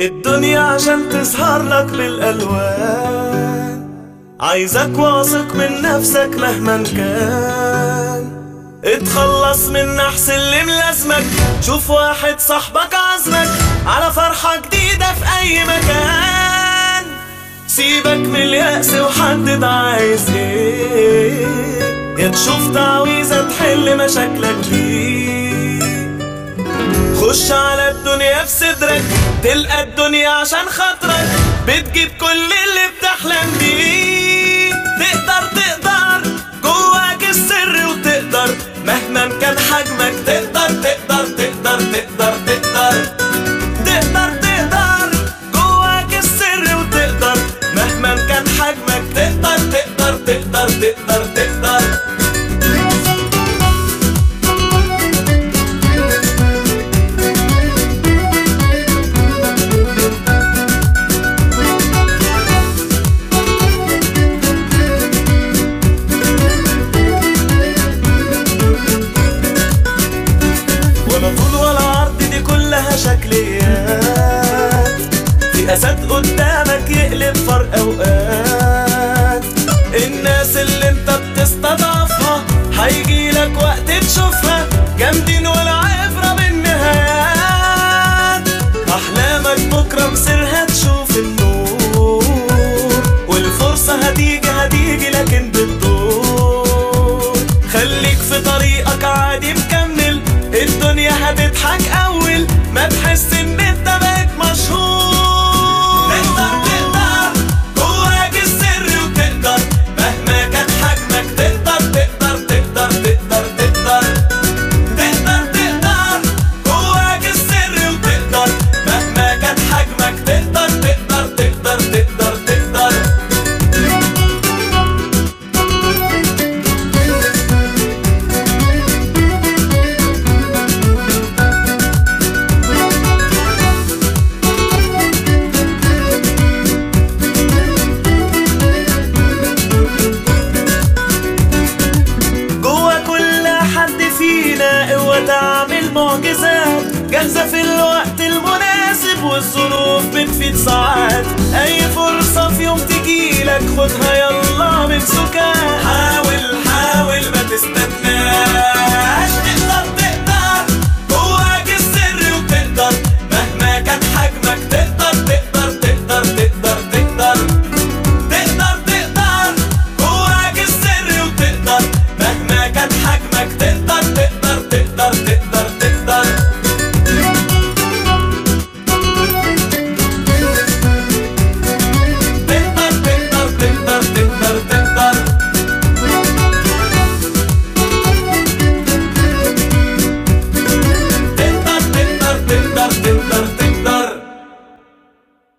الدنيا عشان تظهر لك بالألوان، عايزك واثق من نفسك مهما كان. اتخلص من نحس اللي ملازمك، شوف واحد صاحبك عزمك على فرحة جديدة في أي مكان. سيبك من اليأس وحدد عايز ايه، يا تشوف تعويذة تحل مشاكلك دي. خش على الدنيا في صدرك، تلقى الدنيا عشان خاطرك بتجيب كل اللي بتحلم بيه. تقدر جواك السر وتقدر مهما كان حجمك. تقدر جواك السر وتقدر مهما كان حجمك. تقدر شكليات في أسد قدامك يقلب فرق أوقات. الناس اللي انت بتستضعفها هيجيلك وقت تشوفها جامدين والعبرة بالنهايات. أحلامك بكرة مصيرها تشوف النور، والفرصة هتيجي لكن بالدور. خليك في طريقك عادي مكمل، الدنيا هتضحك أول ما تحس ان انت بقيت مشهور. تقدر جواك السر وتقدر مهما كان حجمك. تقدر جواك السر وتقدر مهما كان حجمك. تقدر تعمل معجزات، جاهزة في الوقت المناسب والظروف بتفيد ساعات. أي فرصة في يوم تجيلك خدها يلا من سكات. حاول ما تستناش.